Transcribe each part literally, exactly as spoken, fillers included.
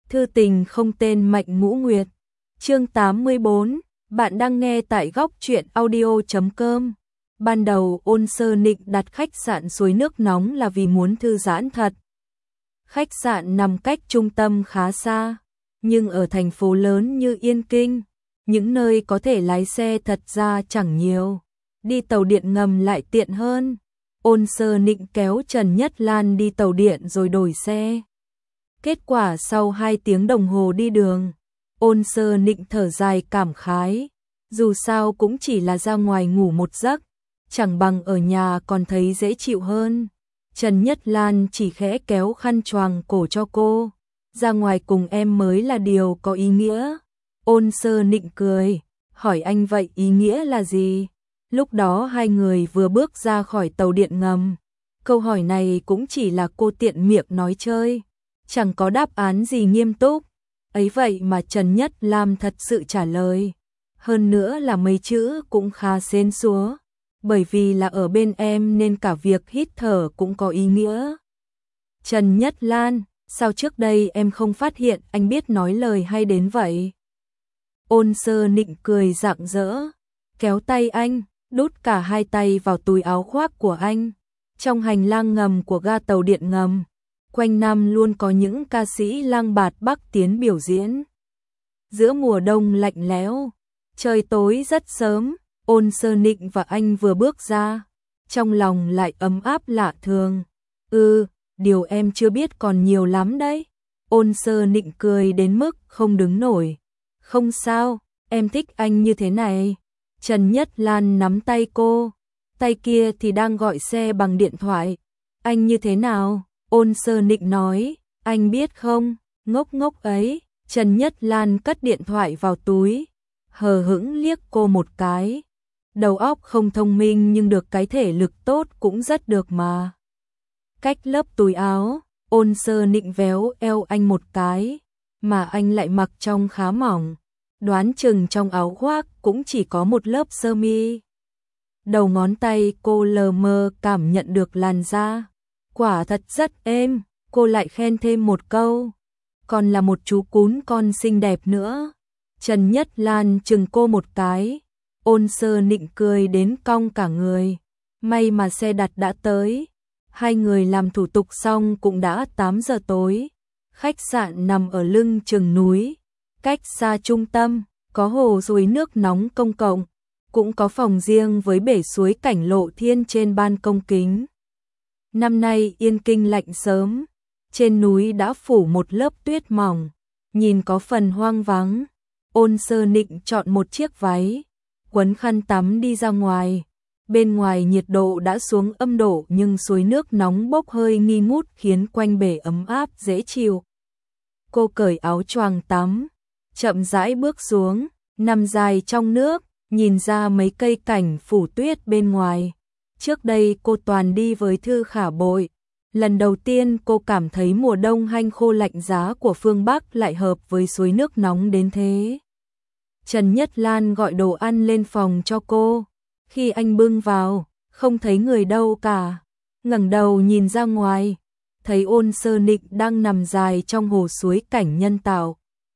Thư tình không tên Mạnh Ngũ Nguyệt. Chương tám mươi bốn, bạn đang nghe tại góc truyện audio chấm com. Ban đầu Ôn Sơ Nịnh đặt khách sạn suối nước nóng là vì muốn thư giãn thật. Khách sạn nằm cách trung tâm khá xa, nhưng ở thành phố lớn như Yên Kinh, những nơi có thể lái xe thật ra chẳng nhiều. Đi tàu điện ngầm lại tiện hơn. Ôn Sơ Nịnh kéo Trần Nhất Lan đi tàu điện rồi đổi xe. Kết quả sau hai tiếng đồng hồ đi đường, Ôn Sơ Nịnh thở dài cảm khái. Dù sao cũng chỉ là ra ngoài ngủ một giấc, chẳng bằng ở nhà còn thấy dễ chịu hơn. Trần Nhất Lan chỉ khẽ kéo khăn choàng cổ cho cô. Ra ngoài cùng em mới là điều có ý nghĩa. Ôn Sơ Nịnh cười, hỏi anh vậy ý nghĩa là gì? Lúc đó hai người vừa bước ra khỏi tàu điện ngầm. Câu hỏi này cũng chỉ là cô tiện miệng nói chơi, chẳng có đáp án gì nghiêm túc. Ấy vậy mà Trần Nhất Lam thật sự trả lời. Hơn nữa là mấy chữ cũng khá xến xúa. Bởi vì là ở bên em nên cả việc hít thở cũng có ý nghĩa. Trần Nhất Lan, sao trước đây em không phát hiện anh biết nói lời hay đến vậy? Ôn Sơ Nịnh cười rạng rỡ, kéo tay anh, đút cả hai tay vào túi áo khoác của anh. Trong hành lang ngầm của ga tàu điện ngầm, quanh năm luôn có những ca sĩ lang bạt Bắc tiến biểu diễn. Giữa mùa đông lạnh lẽo, trời tối rất sớm, Ôn Sơ Nịnh và anh vừa bước ra, trong lòng lại ấm áp lạ thường. Ừ, điều em chưa biết còn nhiều lắm đấy. Ôn Sơ Nịnh cười đến mức không đứng nổi. Không sao, em thích anh như thế này. Trần Nhất Lan nắm tay cô, tay kia thì đang gọi xe bằng điện thoại. Anh như thế nào? Ôn Sơ Nịnh nói, anh biết không, ngốc ngốc ấy. Trần Nhất Lan cất điện thoại vào túi, hờ hững liếc cô một cái. Đầu óc không thông minh nhưng được cái thể lực tốt cũng rất được mà. Cách lớp túi áo, Ôn Sơ Nịnh véo eo anh một cái, mà anh lại mặc trong khá mỏng. Đoán chừng trong áo khoác cũng chỉ có một lớp sơ mi. Đầu ngón tay cô lờ mờ cảm nhận được làn da. Quả thật rất êm, cô lại khen thêm một câu. Còn là một chú cún con xinh đẹp nữa. Trần Nhất Lan chừng cô một cái. Ôn Sơ Nịnh cười đến cong cả người. May mà xe đặt đã tới. Hai người làm thủ tục xong cũng đã tám giờ tối. Khách sạn nằm ở lưng chừng núi, cách xa trung tâm, có hồ suối nước nóng công cộng, cũng có phòng riêng với bể suối cảnh lộ thiên trên ban công kính. Năm nay Yên Kinh lạnh sớm, trên núi đã phủ một lớp tuyết mỏng, nhìn có phần hoang vắng. Ôn Sơ Nịnh chọn một chiếc váy, quấn khăn tắm đi ra ngoài. Bên ngoài nhiệt độ đã xuống âm độ nhưng suối nước nóng bốc hơi nghi ngút khiến quanh bể ấm áp dễ chịu. Cô cởi áo choàng tắm, chậm rãi bước xuống, nằm dài trong nước, nhìn ra mấy cây cảnh phủ tuyết bên ngoài. Trước đây cô toàn đi với Thư Khả Bội. Lần đầu tiên cô cảm thấy mùa đông hanh khô lạnh giá của phương Bắc lại hợp với suối nước nóng đến thế. Trần Nhất Lan gọi đồ ăn lên phòng cho cô. Khi anh bưng vào, không thấy người đâu cả. Ngẩng đầu nhìn ra ngoài, thấy Ôn Sơ Nịnh đang nằm dài trong hồ suối cảnh nhân tạo.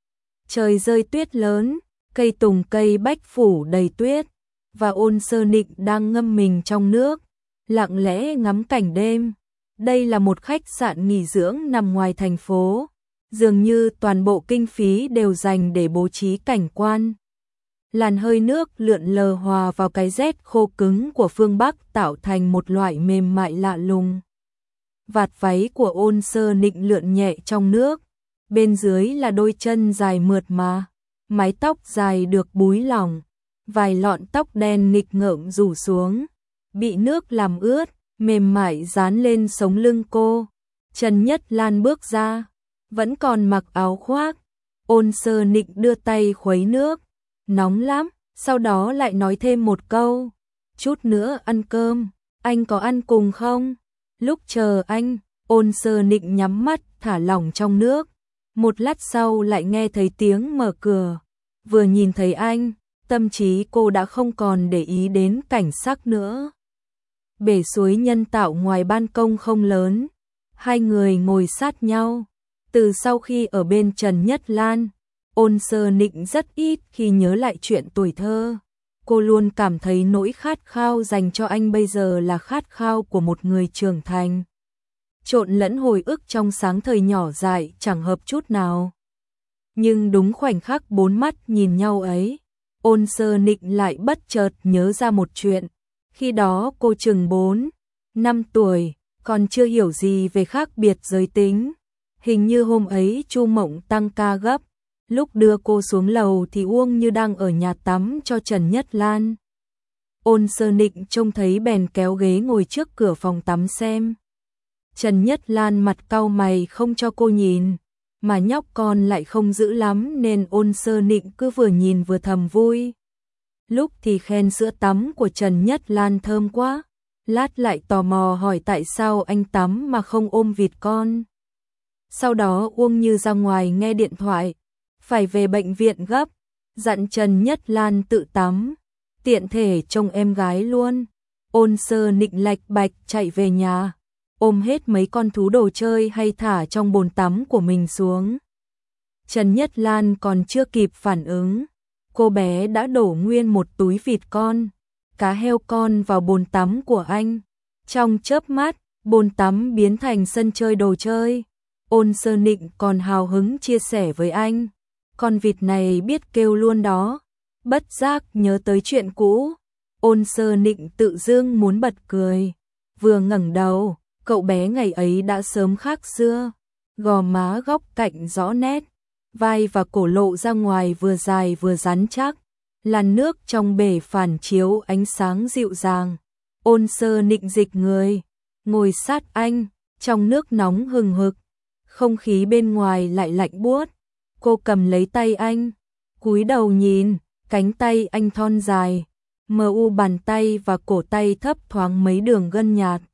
Trời rơi tuyết lớn, cây tùng cây bách phủ đầy tuyết, và Ôn Sơ Nịnh đang ngâm mình trong nước, lặng lẽ ngắm cảnh đêm. Đây là một khách sạn nghỉ dưỡng nằm ngoài thành phố, dường như toàn bộ kinh phí đều dành để bố trí cảnh quan. Làn hơi nước lượn lờ hòa vào cái rét khô cứng của phương Bắc tạo thành một loại mềm mại lạ lùng. Vạt váy của Ôn Sơ Nịnh lượn nhẹ trong nước, bên dưới là đôi chân dài mượt mà, mái tóc dài được búi lỏng, vài lọn tóc đen nghịch ngợm rủ xuống, bị nước làm ướt, mềm mại dán lên sống lưng cô. Trần Nhất Lan bước ra, vẫn còn mặc áo khoác. Ôn Sơ Nịnh đưa tay khuấy nước, nóng lắm, sau đó lại nói thêm một câu, chút nữa ăn cơm, anh có ăn cùng không? Lúc chờ anh, Ôn Sơ Nịnh nhắm mắt thả lỏng trong nước. Một lát sau lại nghe thấy tiếng mở cửa. Vừa nhìn thấy anh, tâm trí cô đã không còn để ý đến cảnh sắc nữa. Bể suối nhân tạo ngoài ban công không lớn, hai người ngồi sát nhau, Từ sau khi ở bên Trần Nhất Lan, Ôn Sơ Nịnh rất ít khi nhớ lại chuyện tuổi thơ. Cô luôn cảm thấy nỗi khát khao dành cho anh bây giờ là khát khao của một người trưởng thành. Trộn lẫn hồi ức trong sáng thời nhỏ dại chẳng hợp chút nào. Nhưng đúng khoảnh khắc bốn mắt nhìn nhau ấy, Ôn Sơ Nịnh lại bất chợt nhớ ra một chuyện. Khi đó cô chừng bốn, năm tuổi, còn chưa hiểu gì về khác biệt giới tính. Hình như hôm ấy Chu Mộng tăng ca gấp, lúc đưa cô xuống lầu thì Uông Như đang ở nhà tắm cho Trần Nhất Lan. Ôn Sơ Nịnh trông thấy bèn kéo ghế ngồi trước cửa phòng tắm xem. Trần Nhất Lan mặt cau mày không cho cô nhìn, mà nhóc con lại không dữ lắm nên Ôn Sơ Nịnh cứ vừa nhìn vừa thầm vui. Lúc thì khen sữa tắm của Trần Nhất Lan thơm quá, lát lại tò mò hỏi tại sao anh tắm mà không ôm vịt con. Sau đó Uông Như ra ngoài nghe điện thoại, phải về bệnh viện gấp, dặn Trần Nhất Lan tự tắm, tiện thể trông em gái luôn. Ôn Sơ Nịnh lạch bạch chạy về nhà, ôm hết mấy con thú đồ chơi hay thả trong bồn tắm của mình xuống. Trần Nhất Lan còn chưa kịp phản ứng, cô bé đã đổ nguyên một túi vịt con, cá heo con vào bồn tắm của anh. Trong chớp mắt, bồn tắm biến thành sân chơi đồ chơi. Ôn Sơ Nịnh còn hào hứng chia sẻ với anh, con vịt này biết kêu luôn đó. Bất giác nhớ tới chuyện cũ, Ôn Sơ Nịnh tự dưng muốn bật cười. Vừa ngẩng đầu, cậu bé ngày ấy đã sớm khác xưa, gò má góc cạnh rõ nét, vai và cổ lộ ra ngoài vừa dài vừa rắn chắc, làn nước trong bể phản chiếu ánh sáng dịu dàng. Ôn Sơ Nịnh dịch người, ngồi sát anh, trong nước nóng hừng hực, không khí bên ngoài lại lạnh buốt. Cô cầm lấy tay anh, cúi đầu nhìn, cánh tay anh thon dài, mờ u bàn tay và cổ tay thấp thoáng mấy đường gân nhạt.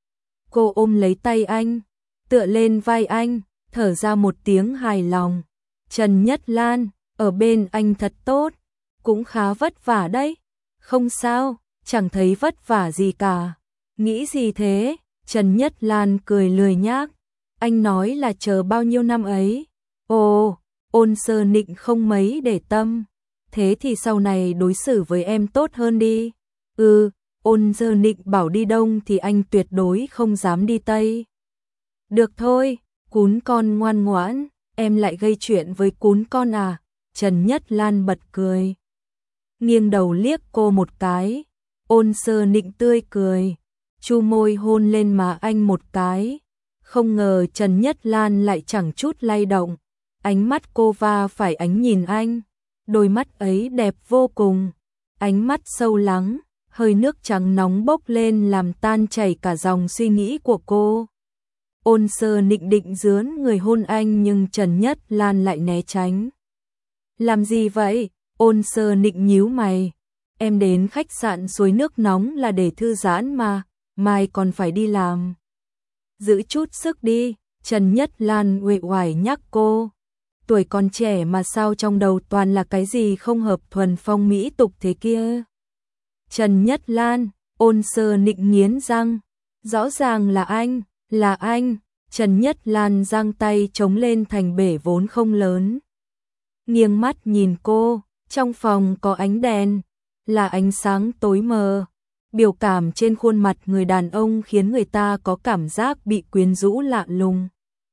Cô ôm lấy tay anh, tựa lên vai anh, thở ra một tiếng hài lòng. Trần Nhất Lan, ở bên anh thật tốt, cũng khá vất vả đấy. Không sao, chẳng thấy vất vả gì cả. Nghĩ gì thế? Trần Nhất Lan cười lười nhác. Anh nói là chờ bao nhiêu năm ấy. Ồ, Ôn Sơ Nịnh không mấy để tâm. Thế thì sau này đối xử với em tốt hơn đi. Ừ, Ôn Sơ Nịnh bảo đi đông thì anh tuyệt đối không dám đi tây. Được thôi, cún con ngoan ngoãn, em lại gây chuyện với cún con à? Trần Nhất Lan bật cười, nghiêng đầu liếc cô một cái. Ôn Sơ Nịnh tươi cười, chu môi hôn lên má anh một cái. Không ngờ Trần Nhất Lan lại chẳng chút lay động, ánh mắt cô va phải ánh nhìn anh, đôi mắt ấy đẹp vô cùng, ánh mắt sâu lắng, hơi nước trắng nóng bốc lên làm tan chảy cả dòng suy nghĩ của cô. Ôn Sơ Nịnh định dướn người hôn anh nhưng Trần Nhất Lan lại né tránh. Làm gì vậy? Ôn Sơ Nịnh nhíu mày. Em đến khách sạn suối nước nóng là để thư giãn mà, mai còn phải đi làm. Giữ chút sức đi, Trần Nhất Lan uể oải nhắc cô. Tuổi còn trẻ mà sao trong đầu toàn là cái gì không hợp thuần phong mỹ tục thế kia. Trần Nhất Lan, Ôn Sơ Nịnh nghiến răng. Rõ ràng là anh, là anh. Trần Nhất Lan giang tay chống lên thành bể vốn không lớn. Nghiêng mắt nhìn cô, trong phòng có ánh đèn, là ánh sáng tối mờ. Biểu cảm trên khuôn mặt người đàn ông khiến người ta có cảm giác bị quyến rũ lạ lùng.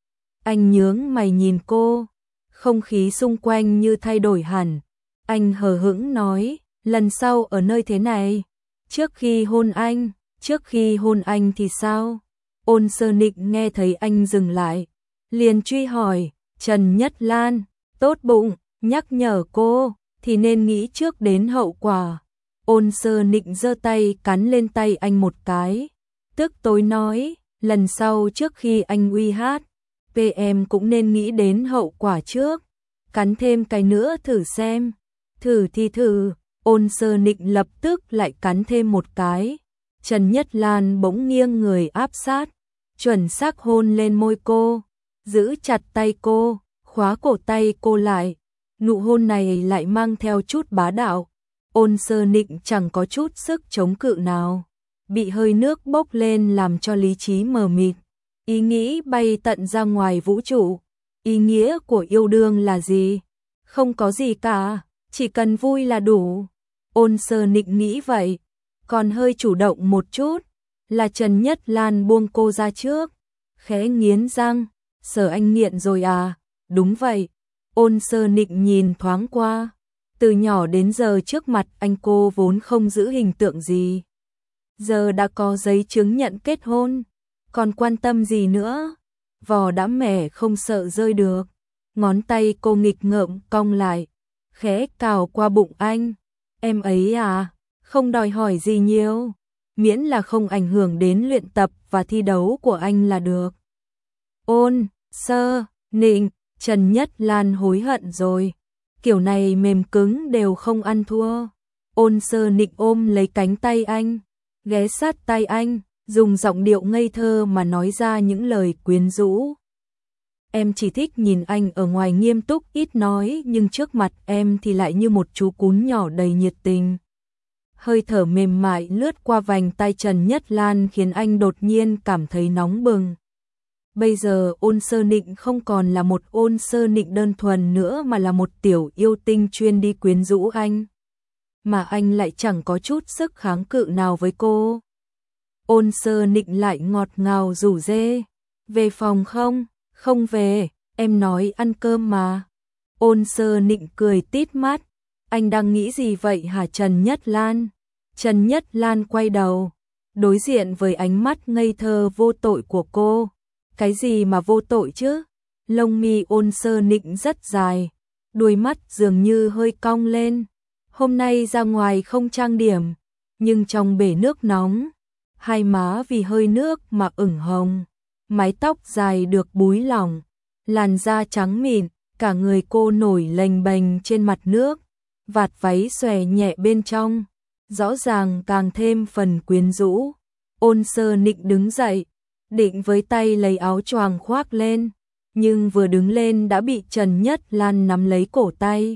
Anh nhướng mày nhìn cô, không khí xung quanh như thay đổi hẳn. Anh hờ hững nói, lần sau ở nơi thế này, trước khi hôn anh, trước khi hôn anh thì sao? Ôn Sơ Nịnh nghe thấy anh dừng lại, liền truy hỏi. Trần Nhất Lan, tốt bụng, nhắc nhở cô, thì nên nghĩ trước đến hậu quả. Ôn Sơ Nịnh giơ tay cắn lên tay anh một cái, tức tối nói, lần sau trước khi anh uy hát, pê em cũng nên nghĩ đến hậu quả trước. Cắn thêm cái nữa thử xem. Thử thì thử. Ôn Sơ Nịnh lập tức lại cắn thêm một cái. Trần Nhất Lan bỗng nghiêng người áp sát, chuẩn xác hôn lên môi cô, giữ chặt tay cô, khóa cổ tay cô lại. Nụ hôn này lại mang theo chút bá đạo. Ôn Sơ Nịnh chẳng có chút sức chống cự nào, bị hơi nước bốc lên làm cho lý trí mờ mịt, ý nghĩ bay tận ra ngoài vũ trụ. Ý nghĩa của yêu đương là gì? Không có gì cả, chỉ cần vui là đủ. Ôn Sơ Nịnh nghĩ vậy, còn hơi chủ động một chút, là Trần Nhất Lan buông cô ra trước, khẽ nghiến răng, Sở anh nghiện rồi à? Đúng vậy. Ôn Sơ Nịnh nhìn thoáng qua, từ nhỏ đến giờ trước mặt anh cô vốn không giữ hình tượng gì. Giờ đã có giấy chứng nhận kết hôn, còn quan tâm gì nữa? Vò đã mẻ không sợ rơi được. Ngón tay cô nghịch ngợm cong lại, khẽ cào qua bụng anh. Em ấy à, không đòi hỏi gì nhiều, miễn là không ảnh hưởng đến luyện tập và thi đấu của anh là được. Ôn Sơ Nịnh, Trần Nhất Lan hối hận rồi. Kiểu này mềm cứng đều không ăn thua. Ôn Sơ Nịnh ôm lấy cánh tay anh, ghé sát tay anh, dùng giọng điệu ngây thơ mà nói ra những lời quyến rũ. Em chỉ thích nhìn anh ở ngoài nghiêm túc ít nói, nhưng trước mặt em thì lại như một chú cún nhỏ đầy nhiệt tình. Hơi thở mềm mại lướt qua vành tay Trần Nhất Lan khiến anh đột nhiên cảm thấy nóng bừng. Bây giờ Ôn Sơ Nịnh không còn là một Ôn Sơ Nịnh đơn thuần nữa, mà là một tiểu yêu tinh chuyên đi quyến rũ anh. Mà anh lại chẳng có chút sức kháng cự nào với cô. Ôn Sơ Nịnh lại ngọt ngào rủ rê. Về phòng không? Không về, em nói ăn cơm mà. Ôn Sơ Nịnh cười tít mắt. Anh đang nghĩ gì vậy hả Trần Nhất Lan? Trần Nhất Lan quay đầu, đối diện với ánh mắt ngây thơ vô tội của cô. Cái gì mà vô tội chứ? Lông mi Ôn Sơ Nịnh rất dài, đuôi mắt dường như hơi cong lên. Hôm nay ra ngoài không trang điểm, nhưng trong bể nước nóng, hai má vì hơi nước mà ửng hồng, mái tóc dài được búi lỏng, làn da trắng mịn, cả người cô nổi lềnh bềnh trên mặt nước, vạt váy xòe nhẹ bên trong, rõ ràng càng thêm phần quyến rũ. Ôn Sơ Nịnh đứng dậy, định với tay lấy áo choàng khoác lên, nhưng vừa đứng lên đã bị Trần Nhất Lan nắm lấy cổ tay.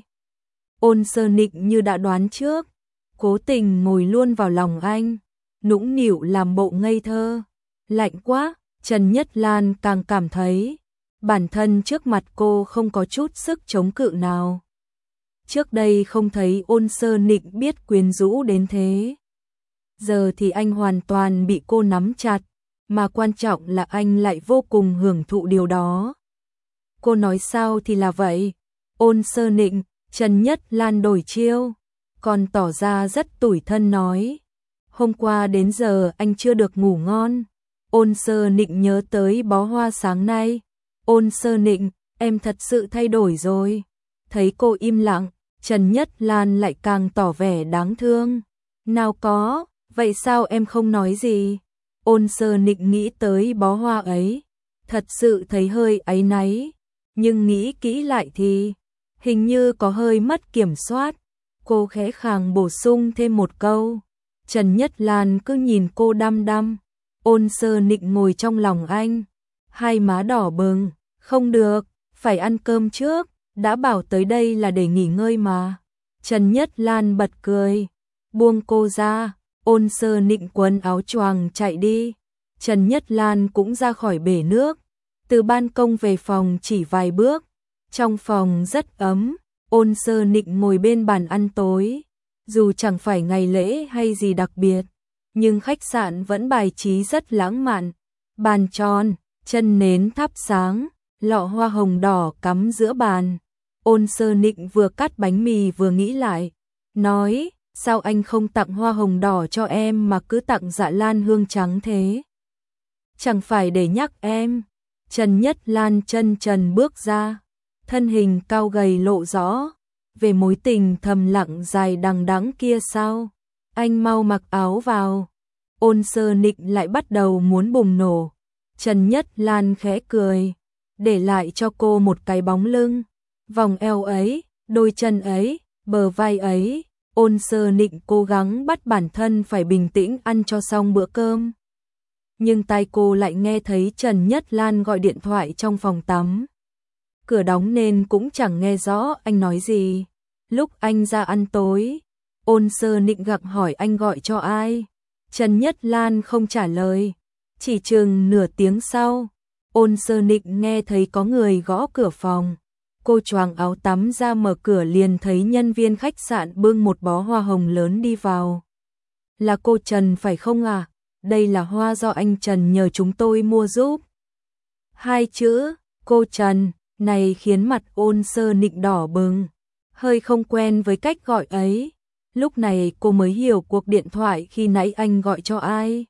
Ôn Sơ Nịnh như đã đoán trước, cố tình ngồi luôn vào lòng anh, nũng nịu làm bộ ngây thơ. Lạnh quá, Trần Nhất Lan càng cảm thấy bản thân trước mặt cô không có chút sức chống cự nào. Trước đây không thấy Ôn Sơ Nịnh biết quyến rũ đến thế. Giờ thì anh hoàn toàn bị cô nắm chặt, mà quan trọng là anh lại vô cùng hưởng thụ điều đó. Cô nói sao thì là vậy. Ôn Sơ Nịnh, Trần Nhất Lan đổi chiêu, còn tỏ ra rất tủi thân nói. Hôm qua đến giờ anh chưa được ngủ ngon. Ôn Sơ Nịnh nhớ tới bó hoa sáng nay. Ôn Sơ Nịnh, em thật sự thay đổi rồi. Thấy cô im lặng, Trần Nhất Lan lại càng tỏ vẻ đáng thương. Nào có, vậy sao em không nói gì? Ôn Sơ Nịnh nghĩ tới bó hoa ấy, thật sự thấy hơi áy náy, nhưng nghĩ kỹ lại thì hình như có hơi mất kiểm soát. Cô khẽ khàng bổ sung thêm một câu. Trần Nhất Lan cứ nhìn cô đăm đăm. Ôn Sơ Nịnh ngồi trong lòng anh, hai má đỏ bừng. Không được, phải ăn cơm trước, đã bảo tới đây là để nghỉ ngơi mà. Trần Nhất Lan bật cười, buông cô ra. Ôn Sơ Nịnh quấn áo choàng chạy đi. Trần Nhất Lan cũng ra khỏi bể nước, từ ban công về phòng chỉ vài bước. Trong phòng rất ấm, Ôn Sơ Nịnh ngồi bên bàn ăn tối. Dù chẳng phải ngày lễ hay gì đặc biệt, nhưng khách sạn vẫn bài trí rất lãng mạn. Bàn tròn, chân nến thắp sáng, lọ hoa hồng đỏ cắm giữa bàn. Ôn Sơ Nịnh vừa cắt bánh mì vừa nghĩ lại, nói, sao anh không tặng hoa hồng đỏ cho em mà cứ tặng dạ lan hương trắng thế? Chẳng phải để nhắc em. Trần Nhất Lan chân trần bước ra, thân hình cao gầy lộ rõ. Về mối tình thầm lặng dài đằng đẵng kia sao? Anh mau mặc áo vào. Ôn Sơ Nịnh lại bắt đầu muốn bùng nổ. Trần Nhất Lan khẽ cười, để lại cho cô một cái bóng lưng. Vòng eo ấy, đôi chân ấy, bờ vai ấy. Ôn Sơ Nịnh cố gắng bắt bản thân phải bình tĩnh ăn cho xong bữa cơm. Nhưng tai cô lại nghe thấy Trần Nhất Lan gọi điện thoại trong phòng tắm. Cửa đóng nên cũng chẳng nghe rõ anh nói gì. Lúc anh ra ăn tối, Ôn Sơ Nịnh gặng hỏi anh gọi cho ai. Trần Nhất Lan không trả lời. Chỉ chừng nửa tiếng sau, Ôn Sơ Nịnh nghe thấy có người gõ cửa phòng. Cô choàng áo tắm ra mở cửa liền thấy nhân viên khách sạn bưng một bó hoa hồng lớn đi vào. Là cô Trần phải không à? Đây là hoa do anh Trần nhờ chúng tôi mua giúp. Hai chữ, cô Trần, này khiến mặt Ôn Sơ Nịnh đỏ bừng. Hơi không quen với cách gọi ấy. Lúc này cô mới hiểu cuộc điện thoại khi nãy anh gọi cho ai.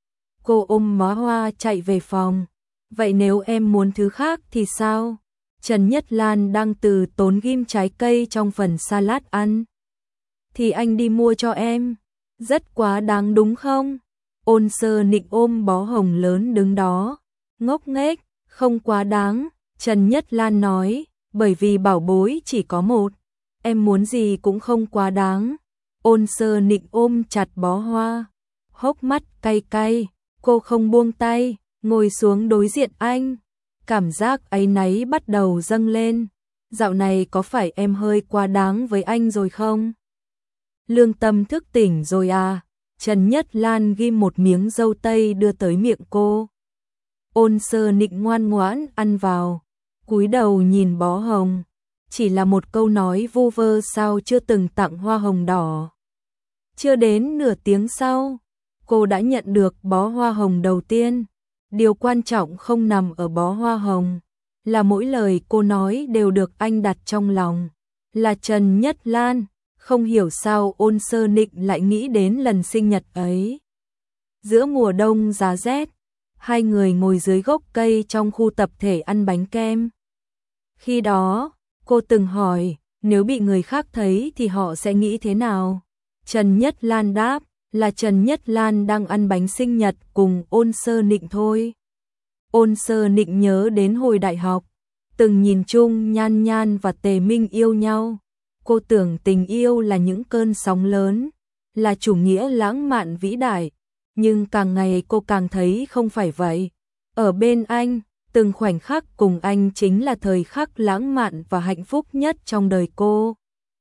Cô ôm bó hoa chạy về phòng. Vậy nếu em muốn thứ khác thì sao? Trần Nhất Lan đang từ tốn ghim trái cây trong phần salad ăn. Thì anh đi mua cho em. Rất quá đáng đúng không? Ôn Sơ Nịnh ôm bó hồng lớn đứng đó. Ngốc nghếch, không quá đáng. Trần Nhất Lan nói, bởi vì bảo bối chỉ có một. Em muốn gì cũng không quá đáng. Ôn Sơ Nịnh ôm chặt bó hoa. Hốc mắt cay cay. Cô không buông tay, ngồi xuống đối diện anh. Cảm giác áy náy bắt đầu dâng lên. Dạo này có phải em hơi quá đáng với anh rồi không? Lương tâm thức tỉnh rồi à? Trần Nhất Lan ghim một miếng dâu tây đưa tới miệng cô. Ôn Sơ Nịnh ngoan ngoãn ăn vào, cúi đầu nhìn bó hồng. Chỉ là một câu nói vu vơ sao chưa từng tặng hoa hồng đỏ. Chưa đến nửa tiếng sau, cô đã nhận được bó hoa hồng đầu tiên. Điều quan trọng không nằm ở bó hoa hồng, là mỗi lời cô nói đều được anh đặt trong lòng. Là Trần Nhất Lan, không hiểu sao Ôn Sơ Nịnh lại nghĩ đến lần sinh nhật ấy. Giữa mùa đông giá rét, hai người ngồi dưới gốc cây trong khu tập thể ăn bánh kem. Khi đó, cô từng hỏi, nếu bị người khác thấy thì họ sẽ nghĩ thế nào? Trần Nhất Lan đáp, là Trần Nhất Lan đang ăn bánh sinh nhật cùng Ôn Sơ Nịnh thôi. Ôn Sơ Nịnh nhớ đến hồi đại học, từng nhìn chung Nhan Nhan và Tề Minh yêu nhau. Cô tưởng tình yêu là những cơn sóng lớn, là chủ nghĩa lãng mạn vĩ đại. Nhưng càng ngày cô càng thấy không phải vậy. Ở bên anh, từng khoảnh khắc cùng anh chính là thời khắc lãng mạn và hạnh phúc nhất trong đời cô.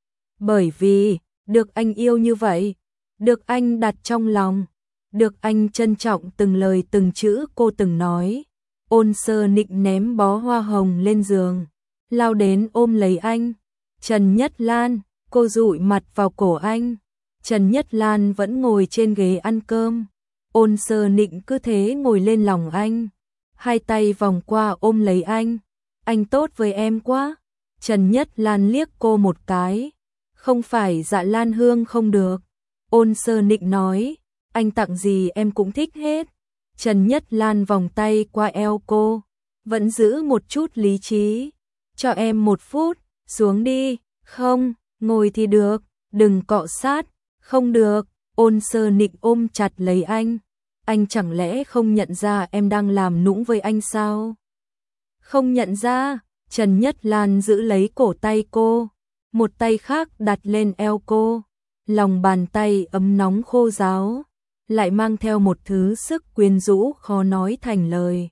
Bởi vì, được anh yêu như vậy, được anh đặt trong lòng, được anh trân trọng từng lời từng chữ cô từng nói. Ôn Sơ Nịnh ném bó hoa hồng lên giường, lao đến ôm lấy anh. Trần Nhất Lan, cô dụi mặt vào cổ anh. Trần Nhất Lan vẫn ngồi trên ghế ăn cơm. Ôn Sơ Nịnh cứ thế ngồi lên lòng anh, hai tay vòng qua ôm lấy anh. Anh tốt với em quá. Trần Nhất Lan liếc cô một cái. Không phải Dạ Lan Hương không được. Ôn Sơ Nịnh nói, anh tặng gì em cũng thích hết. Trần Nhất Lan vòng tay qua eo cô, vẫn giữ một chút lý trí. Cho em một phút, xuống đi. Không, ngồi thì được, đừng cọ sát. Không được. Ôn Sơ Nịnh ôm chặt lấy anh. Anh chẳng lẽ không nhận ra em đang làm nũng với anh sao? Không nhận ra. Trần Nhất Lan giữ lấy cổ tay cô, một tay khác đặt lên eo cô. Lòng bàn tay ấm nóng khô ráo, lại mang theo một thứ sức quyến rũ khó nói thành lời.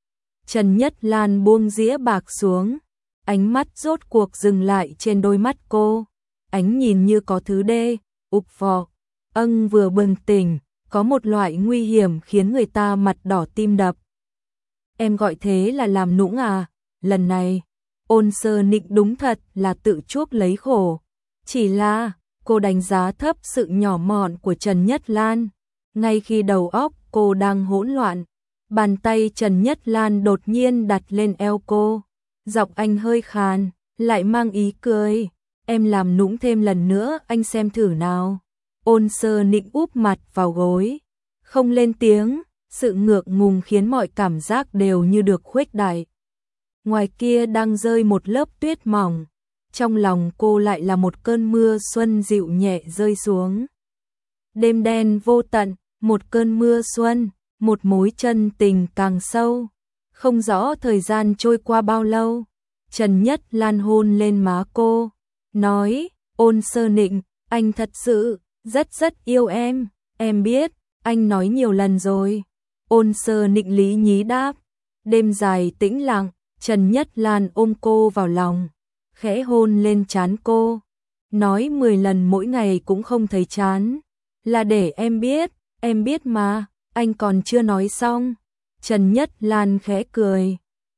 Trần Nhất Lan buông dĩa bạc xuống, ánh mắt rốt cuộc dừng lại trên đôi mắt cô. Ánh nhìn như có thứ đê, ục vò. Ân vừa bừng tỉnh, có một loại nguy hiểm khiến người ta mặt đỏ tim đập. Em gọi thế là làm nũng à? Lần này, Ôn Sơ Nịnh đúng thật là tự chuốc lấy khổ. Chỉ là, cô đánh giá thấp sự nhỏ mọn của Trần Nhất Lan. Ngay khi đầu óc cô đang hỗn loạn, bàn tay Trần Nhất Lan đột nhiên đặt lên eo cô. Giọng anh hơi khàn, lại mang ý cười. Em làm nũng thêm lần nữa anh xem thử nào. Ôn Sơ Nịnh úp mặt vào gối, không lên tiếng. Sự ngượng ngùng khiến mọi cảm giác đều như được khuếch đại. Ngoài kia đang rơi một lớp tuyết mỏng, trong lòng cô lại là một cơn mưa xuân dịu nhẹ rơi xuống. Đêm đen vô tận, một cơn mưa xuân, một mối chân tình càng sâu. Không rõ thời gian trôi qua bao lâu, Trần Nhất Lan hôn lên má cô, nói, Ôn Sơ Nịnh, anh thật sự rất rất yêu em, em biết, anh nói nhiều lần rồi. Ôn Sơ Nịnh lý nhí đáp. Đêm dài tĩnh lặng, Trần Nhất Lan ôm cô vào lòng, khẽ hôn lên trán cô, nói mười lần mỗi ngày cũng không thấy chán, là để em biết, em biết mà, anh còn chưa nói xong. Trần Nhất Lan khẽ cười,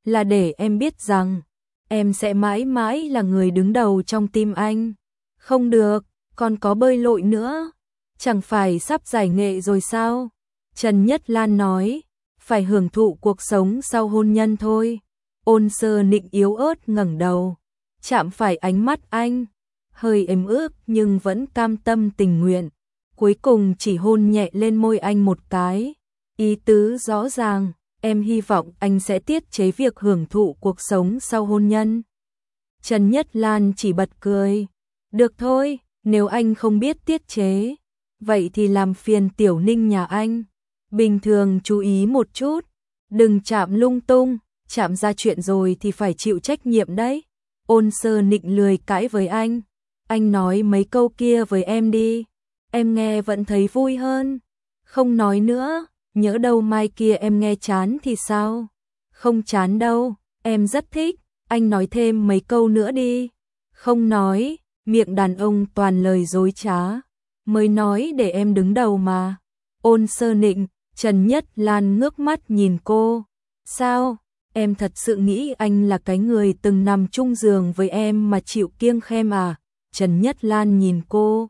là để em biết rằng em sẽ mãi mãi là người đứng đầu trong tim anh. Không được, còn có bơi lội nữa. Chẳng phải sắp giải nghệ rồi sao? Trần Nhất Lan nói, phải hưởng thụ cuộc sống sau hôn nhân thôi. Ôn Sơ Nịnh yếu ớt ngẩng đầu, chạm phải ánh mắt anh, hơi ấm ức nhưng vẫn cam tâm tình nguyện. Cuối cùng chỉ hôn nhẹ lên môi anh một cái. Ý tứ rõ ràng, em hy vọng anh sẽ tiết chế việc hưởng thụ cuộc sống sau hôn nhân. Trần Nhất Lan chỉ bật cười. Được thôi, nếu anh không biết tiết chế, vậy thì làm phiền Tiểu Ninh nhà anh. Bình thường chú ý một chút, đừng chạm lung tung, chạm ra chuyện rồi thì phải chịu trách nhiệm đấy. Ôn Sơ Nịnh lười cãi với anh. Anh nói mấy câu kia với em đi, em nghe vẫn thấy vui hơn. Không nói nữa, nhỡ đâu mai kia em nghe chán thì sao? Không chán đâu, em rất thích, anh nói thêm mấy câu nữa đi. Không nói, miệng đàn ông toàn lời dối trá, mới nói để em đứng đầu mà. Ôn Sơ Nịnh, Trần Nhất Lan ngước mắt nhìn cô. Sao, em thật sự nghĩ anh là cái người từng nằm chung giường với em mà chịu kiêng khem à? Trần Nhất Lan nhìn cô,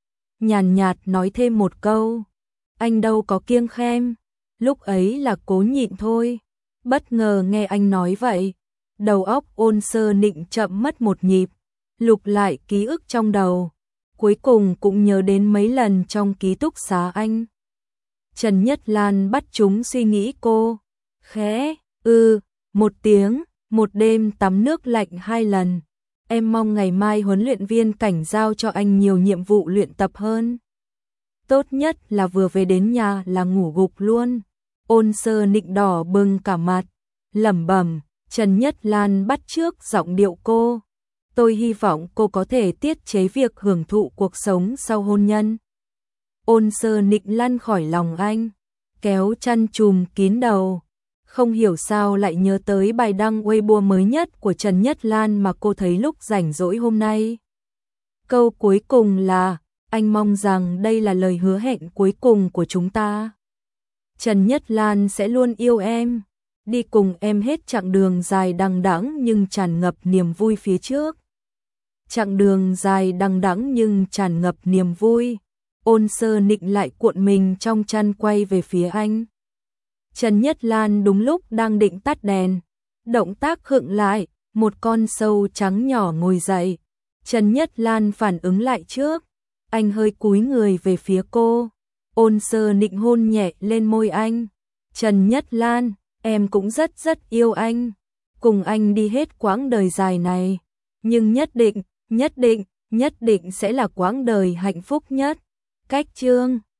nhàn nhạt nói thêm một câu. Anh đâu có kiêng khem, lúc ấy là cố nhịn thôi. Bất ngờ nghe anh nói vậy, đầu óc Ôn Sơ Nịnh chậm mất một nhịp, lục lại ký ức trong đầu. Cuối cùng cũng nhớ đến mấy lần trong ký túc xá anh. Trần Nhất Lan bắt chúng suy nghĩ cô. Khẽ, ư, ừ, một tiếng, một đêm tắm nước lạnh hai lần. Em mong ngày mai huấn luyện viên Cảnh giao cho anh nhiều nhiệm vụ luyện tập hơn. Tốt nhất là vừa về đến nhà là ngủ gục luôn. Ôn Sơ Nịnh đỏ bừng cả mặt, lẩm bẩm. Trần Nhất Lan bắt chước giọng điệu cô. Tôi hy vọng cô có thể tiết chế việc hưởng thụ cuộc sống sau hôn nhân. Ôn Sơ Nịnh lăn khỏi lòng anh, kéo chăn trùm kín đầu. Không hiểu sao lại nhớ tới bài đăng Weibo mới nhất của Trần Nhất Lan mà cô thấy lúc rảnh rỗi hôm nay. Câu cuối cùng là, anh mong rằng đây là lời hứa hẹn cuối cùng của chúng ta. Trần Nhất Lan sẽ luôn yêu em, đi cùng em hết chặng đường dài đằng đẵng nhưng tràn ngập niềm vui phía trước. Chặng đường dài đằng đẵng nhưng tràn ngập niềm vui. Ôn Sơ Nịnh lại cuộn mình trong chăn quay về phía anh. Trần Nhất Lan đúng lúc đang định tắt đèn, động tác khựng lại, một con sâu trắng nhỏ ngồi dậy. Trần Nhất Lan phản ứng lại trước, anh hơi cúi người về phía cô. Ôn Sơ Nịnh hôn nhẹ lên môi anh. Trần Nhất Lan, em cũng rất rất yêu anh, cùng anh đi hết quãng đời dài này, nhưng nhất định, nhất định, nhất định sẽ là quãng đời hạnh phúc nhất. Cách chương